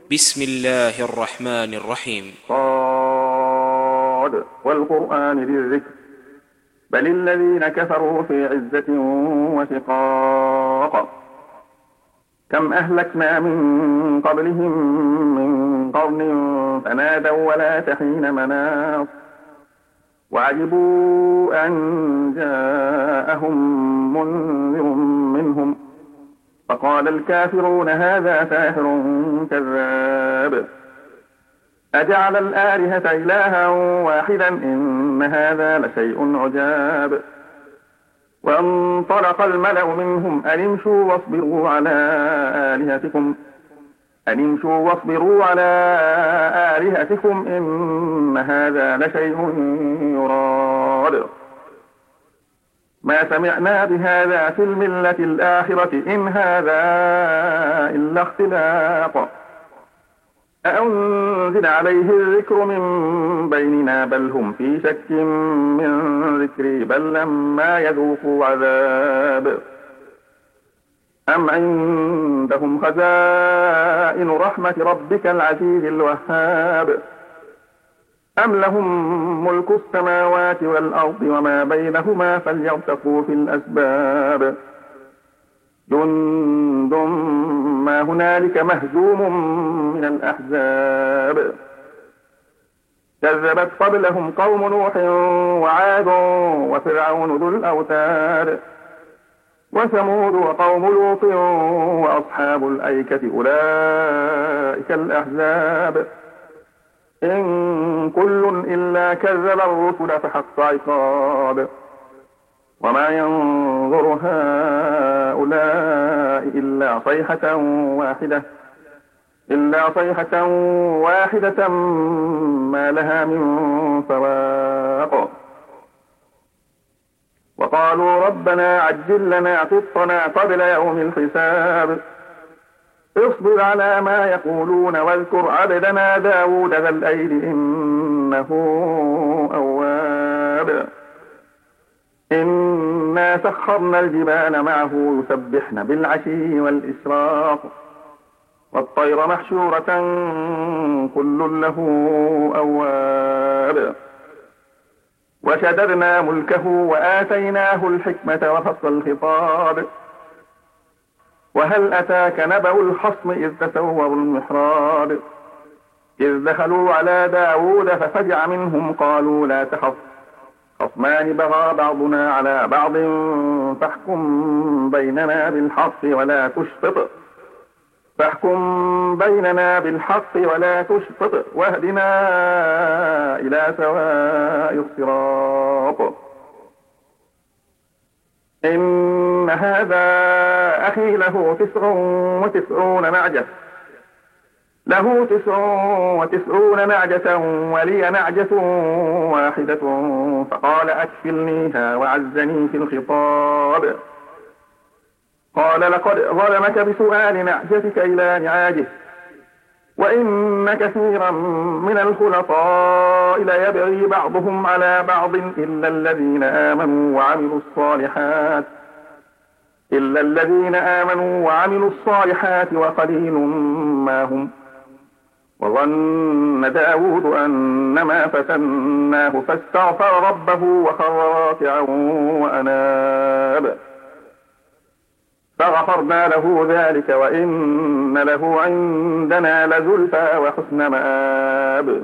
بسم الله الرحمن الرحيم. صاد والقرآن ذي الذكر بل الذين كفروا في عزة وشقاق كم أهلكنا من قبلهم من قرن فنادوا ولا تحين مناص وعجبوا أن جاءهم منذر منهم فقال الكافرون هذا ساحر كذاب أجعل الآلهة إلها واحدا إن هذا لشيء عجاب وانطلق الملأ منهم أن امشوا واصبروا على آلهتكم إن هذا لشيء يراد ما سمعنا بهذا في الملة الآخرة إن هذا إلا اختلاق أأنزل عليه الذكر من بيننا بل هم في شك من ذكري بل لما يذوقوا عذاب أم عندهم خزائن رحمة ربك العزيز الوهاب أم لهم ملك السماوات والأرض وما بينهما فليرتقوا في الأسباب جند ما هنالك مهزوم من الأحزاب كذبت قبلهم قوم نوح وعاد وفرعون ذو الأوتاد وثمود وقوم لوط وأصحاب الأيكة أولئك الأحزاب إن كل إلا كذب الرسل فحق عقاب وما ينظر هؤلاء إلا صيحة واحدة ما لها من فواق وقالوا ربنا عجل لنا قطنا قبل يوم الحساب اصبر على ما يقولون واذكر عبدنا داود ذا الأيد إنه أواب إنا سخرنا الجبال معه يسبحن بالعشي والإشراق والطير محشورة كل له أواب وشددنا ملكه وآتيناه الحكمة وفصل الخطاب وهل أتاك نبأ الخصم إذ تسوروا المحراب إذ دخلوا على داود ففزع منهم قالوا لا تخف خصمان بغى بعضنا على بعض فاحكم بيننا بالحق ولا تشطط واهدنا إلى سواء الصراط إن هذا أخي له 99 نعجة ولي نعجة واحدة فقال أكفلنيها وعزني في الخطاب قال لقد ظلمك بسؤال نعجتك إلى نعاجه وإن كثيرا من الخلطاء ليبغي بعضهم على بعض إلا الذين آمنوا وعملوا الصالحات وقليل ما هم وظن داود أنما فتناه فاستغفر ربه وخر راكعا وأناب فغفرنا له ذلك وإن له عندنا لزلفى وحسن مآب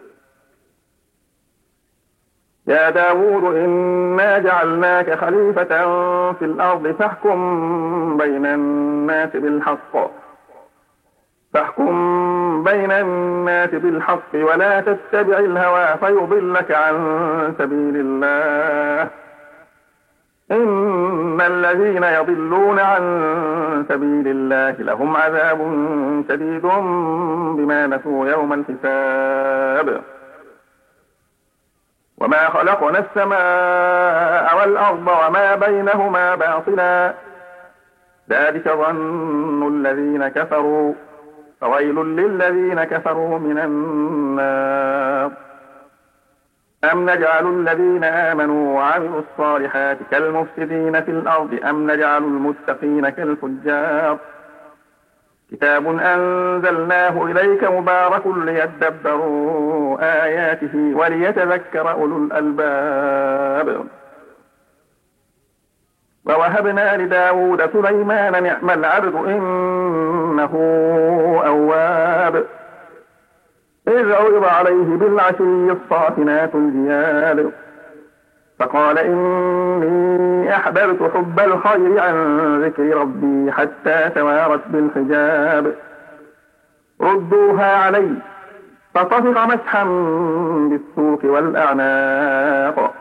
يا داود إنا جعلناك خليفة في الأرض فاحكم بين الناس بالحق ولا تتبع الهوى فيضلك عن سبيل الله إن الذين يضلون عن سبيل الله لهم عذاب شديد بما نسوا يوم الحساب وما خلقنا السماء والأرض وما بينهما باطلا ذلك ظن الذين كفروا فويل للذين كفروا من النار أم نجعل الذين آمنوا وعملوا الصالحات كالمفسدين في الأرض أم نجعل المتقين كالفجار كتاب أنزلناه إليك مبارك ليدبروا آياته وليتذكر أولو الألباب. ووهبنا لداود سليمان نعم العبد إنه أواب. إذ عرض عليه بالعشي الصافنات الجياد فقال إني أحببت حب الخير عن ذكر ربي حتى توارت بالحجاب. ردوها علي فطفق مسحا بالسوق والأعناق.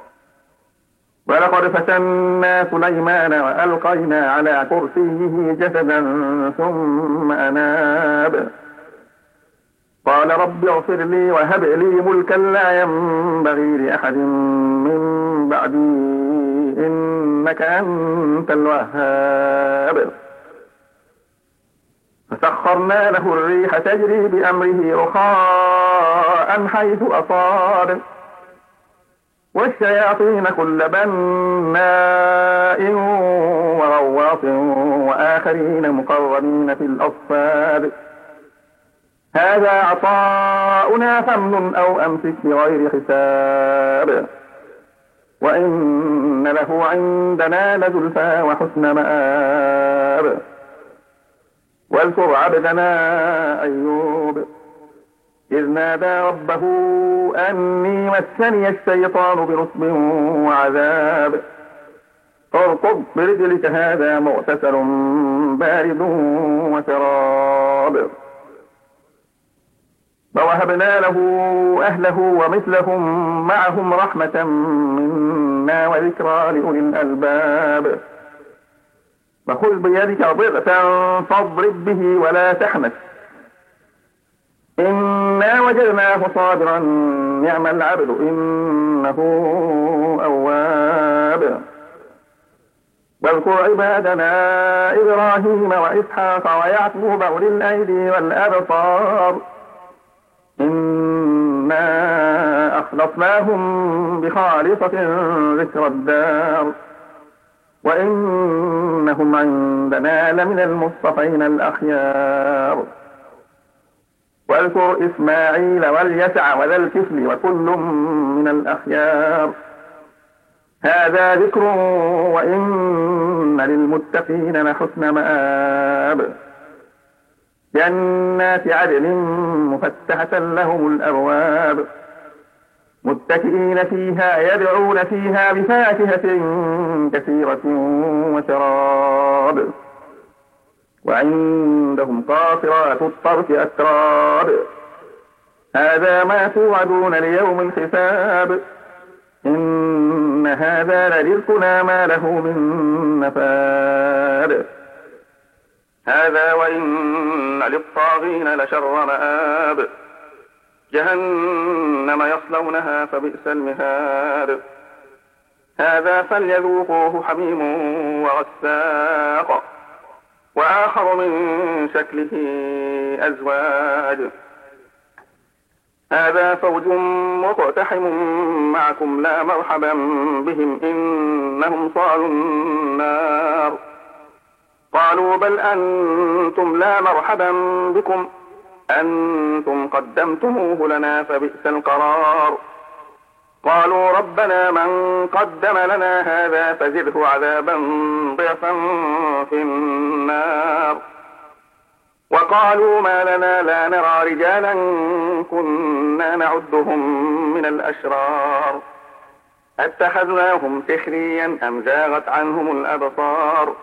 ولقد فتنا سليمان وألقينا على كرسيه جسدا ثم أناب. قال رب اغفر لي وهب لي ملكا لا ينبغي لأحد من بعدي إنك أنت الوهاب. فسخرنا له الريح تجري بأمره رخاء حيث أصاب والشياطين كل بناء وغواص وآخرين مقرنين في الأصفاد. هذا عطاؤنا فامنن أو أمسك بغير حساب. وإن له عندنا لزلفى وحسن مآب. واذكر عبدنا أيوب إذ نادى ربه أني مسني الشيطان بنصب وعذاب. اركض برجلك هذا مغتسل بارد وشراب. ووهبنا له أهله ومثلهم معهم رحمة منا وذكرى لأولي الألباب. فخذ بيدك ضغثا فاضرب به ولا تحنث إنا وجدناه صابرا نعم العبد إنه أواب. واذكر عبادنا إبراهيم وإسحاق ويعقوب أولي الأيدي والأبصار إنا أخلصناهم بخالصة ذكر الدار وإنهم عندنا لمن المصطفين الأخيار. واذكر إسماعيل واليسع وذا الكفل وكل من الأخيار. هذا ذكر وإن للمتقين لحسن مآب. جنات عدن مفتحة لهم الأبواب متكئين فيها يدعون فيها بفاكهة كثيرة وشراب. وعندهم قاصرات الطرف أتراب. هذا ما توعدون ليوم الحساب. إن هذا لرزقنا ما له من نفاد. هذا وإن للطاغين لشر مآب. جهنم يصلونها فبئس المهاد. هذا فليذوقوه حميم وغساق وآخر من شكله أزواج. هذا فوج مقتحم معكم لا مرحبا بهم إنهم صالوا النار. قالوا بل أنتم لا مرحبا بكم أنتم قدمتموه لنا فبئس القرار. قالوا ربنا من قدم لنا هذا فزده عذابا ضعفا في النار. وقالوا ما لنا لا نرى رجالا كنا نعدهم من الأشرار أتخذناهم سخريا أم زاغت عنهم الأبصار.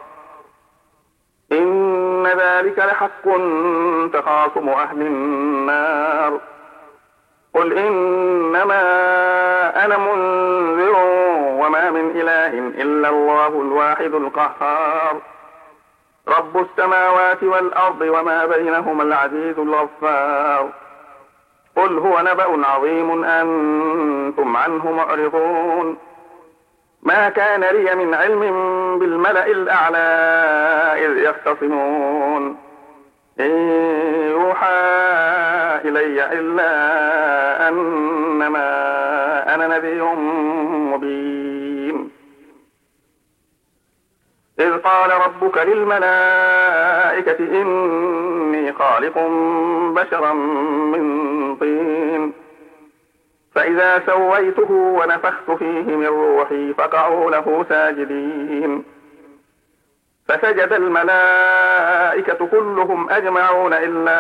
إن ذلك لحق تخاصم أهل النار. قل إنما أنا منذر وما من إله إلا الله الواحد القهار. رب السماوات والأرض وما بينهما العزيز الغفار. قل هو نبأ عظيم أنتم عنه معرضون. ما كان لي من علم بالملأ الأعلى إذ يختصمون. إن يوحى إلي إلا أنما أنا نذير مبين. إذ قال ربك للملائكة إني خالق بشرا من طين فإذا سويته ونفخت فيه من روحي فقعوا له ساجدين فسجد الملائكة كلهم أجمعون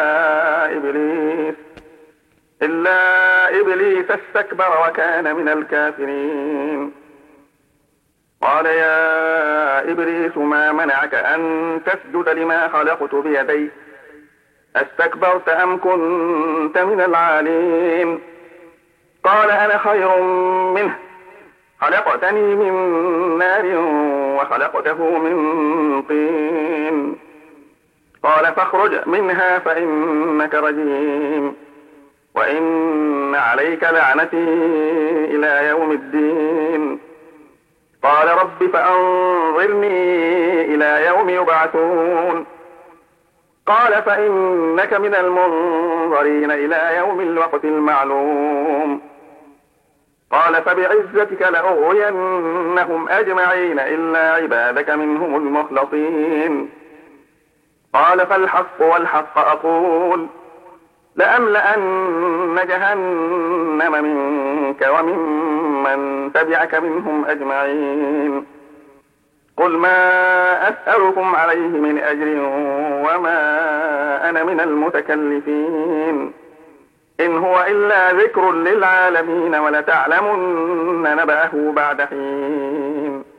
إلا إبليس استكبر وكان من الكافرين قال يا إبليس ما منعك أن تسجد لما خلقت بيدي أستكبرت أم كنت من العالين قال أنا خير منه خلقتني من نار وخلقته من طين قال فاخرج منها فإنك رجيم وإن عليك لعنتي إلى يوم الدين قال رب فأنظرني إلى يوم يبعثون قال فإنك من المنظرين إلى يوم الوقت المعلوم قال فبعزتك لأغوينهم أجمعين إلا عبادك منهم المخلصين قال فالحق والحق أقول لأملأن جهنم منك وممن تبعك منهم أجمعين قل ما أسألكم عليه من أجر وما أنا من المتكلفين إن هو إلا ذكر للعالمين ولتعلمن نبأه بعد حين